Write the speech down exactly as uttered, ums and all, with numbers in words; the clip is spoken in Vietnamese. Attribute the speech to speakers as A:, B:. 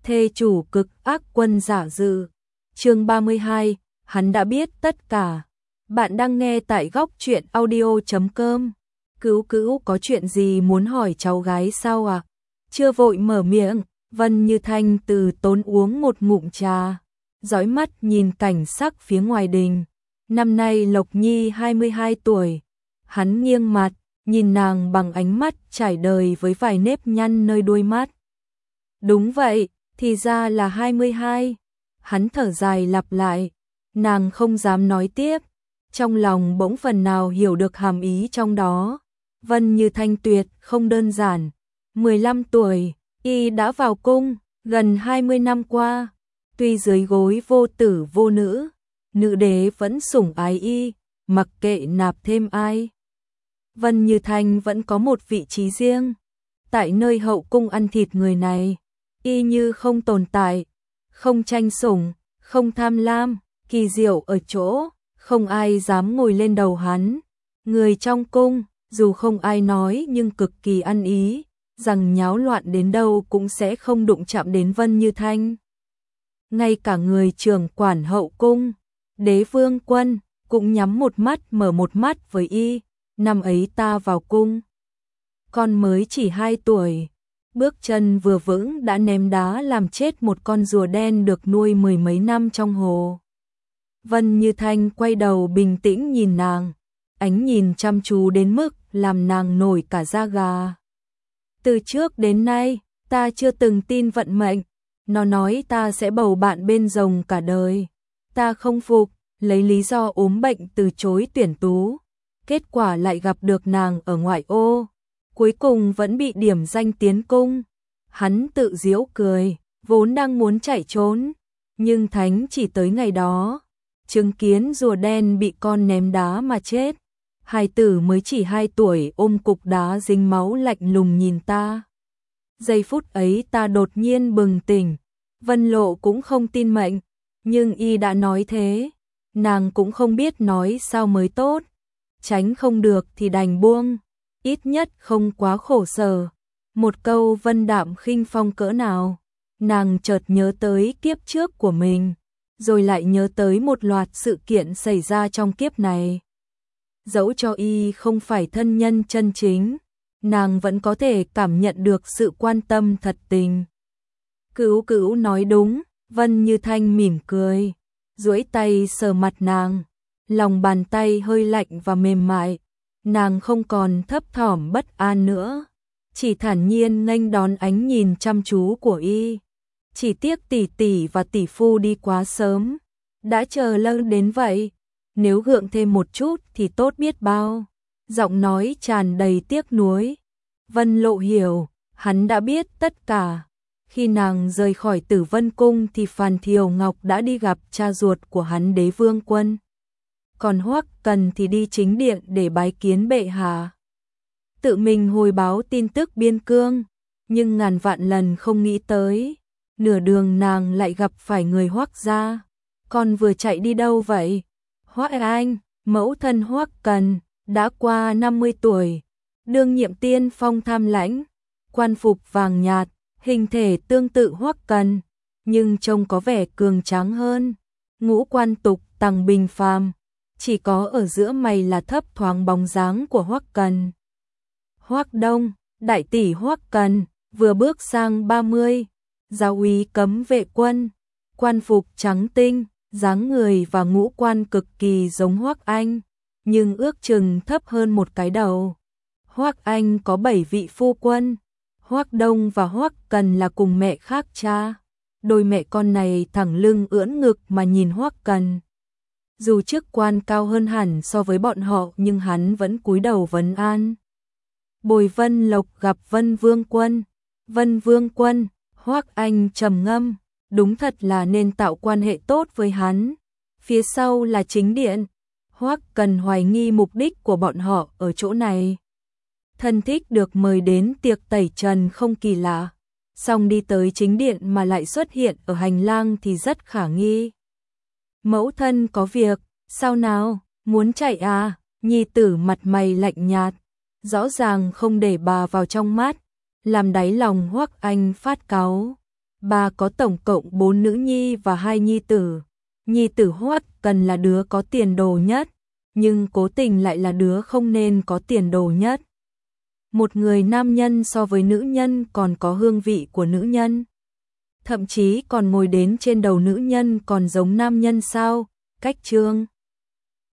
A: thê chủ cực ác quân giả dự. Chương ba mươi hai, hắn đã biết tất cả. Bạn đang nghe tại góc truyện audio chấm com. Cứu cứu có chuyện gì muốn hỏi cháu gái sao à? Chưa vội mở miệng, Vân Như Thanh từ tốn uống một ngụm trà, dõi mắt nhìn cảnh sắc phía ngoài đình. Năm nay Lộc Nhi hai mươi hai tuổi. Hắn nghiêng mặt, nhìn nàng bằng ánh mắt trải đời với vài nếp nhăn nơi đuôi mắt. Đúng vậy, thì ra là hai mươi hai. Hắn thở dài lặp lại, nàng không dám nói tiếp, trong lòng bỗng phần nào hiểu được hàm ý trong đó. Vân Như Thanh tuyệt không đơn giản, mười lăm tuổi, y đã vào cung, gần hai mươi năm qua, tuy dưới gối vô tử vô nữ, nữ đế vẫn sủng ái y, mặc kệ nạp thêm ai. Vân Như Thanh vẫn có một vị trí riêng, tại nơi hậu cung ăn thịt người này, y như không tồn tại, không tranh sủng, không tham lam, kỳ diệu ở chỗ, không ai dám ngồi lên đầu hắn. Người trong cung, dù không ai nói nhưng cực kỳ ăn ý, rằng nháo loạn đến đâu cũng sẽ không đụng chạm đến Vân Như Thanh. Ngay cả người trưởng quản hậu cung, Đế Vương Quân, cũng nhắm một mắt mở một mắt với y. Năm ấy ta vào cung, con mới chỉ hai tuổi, bước chân vừa vững đã ném đá làm chết một con rùa đen được nuôi mười mấy năm trong hồ. Vân Như Thanh quay đầu bình tĩnh nhìn nàng, ánh nhìn chăm chú đến mức làm nàng nổi cả da gà. Từ trước đến nay, ta chưa từng tin vận mệnh, nó nói ta sẽ bầu bạn bên rồng cả đời. Ta không phục, lấy lý do ốm bệnh từ chối tuyển tú. Kết quả lại gặp được nàng ở ngoại ô, cuối cùng vẫn bị điểm danh tiến cung. Hắn tự giễu cười, vốn đang muốn chạy trốn, nhưng thánh chỉ tới ngày đó, chứng kiến rùa đen bị con ném đá mà chết. Hài tử mới chỉ hai tuổi ôm cục đá dính máu lạnh lùng nhìn ta. Giây phút ấy ta đột nhiên bừng tỉnh, Vân Lộ cũng không tin mệnh, nhưng y đã nói thế, nàng cũng không biết nói sao mới tốt. Tránh không được thì đành buông, ít nhất không quá khổ sở. Một câu vân đạm khinh phong cỡ nào, nàng chợt nhớ tới kiếp trước của mình, rồi lại nhớ tới một loạt sự kiện xảy ra trong kiếp này. Dẫu cho y không phải thân nhân chân chính, nàng vẫn có thể cảm nhận được sự quan tâm thật tình. Cữu Cữu nói đúng, Vân Như Thanh mỉm cười, duỗi tay sờ mặt nàng. Lòng bàn tay hơi lạnh và mềm mại, nàng không còn thấp thỏm bất an nữa, chỉ thản nhiên nghênh đón ánh nhìn chăm chú của y. Chỉ tiếc tỷ tỷ và tỷ phu đi quá sớm, đã chờ lâu đến vậy, nếu gượng thêm một chút thì tốt biết bao. Giọng nói tràn đầy tiếc nuối. Vân Lộ hiểu, hắn đã biết tất cả. Khi nàng rời khỏi Tử Vân Cung thì Phàn Thiều Ngọc đã đi gặp cha ruột của hắn Đế Vương Quân. Còn Hoắc Cần thì đi chính điện để bái kiến bệ hạ. Tự mình hồi báo tin tức biên cương, nhưng ngàn vạn lần không nghĩ tới, nửa đường nàng lại gặp phải người Hoắc gia. Con vừa chạy đi đâu vậy? Hoắc Anh, mẫu thân Hoắc Cần, đã qua năm mươi tuổi, đương nhiệm tiên phong tham lãnh, quan phục vàng nhạt, hình thể tương tự Hoắc Cần, nhưng trông có vẻ cường tráng hơn, ngũ quan tục tằng bình phàm. Chỉ có ở giữa mày là thấp thoáng bóng dáng của Hoắc Cần. Hoắc Đông, đại tỷ Hoắc Cần, vừa bước sang ba mươi, giáo úy cấm vệ quân, quan phục trắng tinh, dáng người và ngũ quan cực kỳ giống Hoắc Anh, nhưng ước chừng thấp hơn một cái đầu. Hoắc Anh có bảy vị phu quân, Hoắc Đông và Hoắc Cần là cùng mẹ khác cha. Đôi mẹ con này thẳng lưng ưỡn ngực mà nhìn Hoắc Cần. Dù chức quan cao hơn hẳn so với bọn họ nhưng hắn vẫn cúi đầu vấn an. Bồi Vân Lộc gặp Vân Vương Quân. Vân Vương Quân, Hoắc Anh trầm ngâm, đúng thật là nên tạo quan hệ tốt với hắn. Phía sau là chính điện, Hoắc Cần hoài nghi mục đích của bọn họ ở chỗ này. Thân thích được mời đến tiệc tẩy trần không kỳ lạ, song đi tới chính điện mà lại xuất hiện ở hành lang thì rất khả nghi. Mẫu thân có việc, sao nào, muốn chạy à? Nhi tử mặt mày lạnh nhạt, rõ ràng không để bà vào trong mắt, làm đáy lòng Hoắc Anh phát cáu. Bà có tổng cộng bốn nữ nhi và hai nhi tử. Nhi tử Hoắc Cần là đứa có tiền đồ nhất, nhưng cố tình lại là đứa không nên có tiền đồ nhất. Một người nam nhân so với nữ nhân còn có hương vị của nữ nhân. Thậm chí còn ngồi đến trên đầu nữ nhân còn giống nam nhân sao? Cách Trương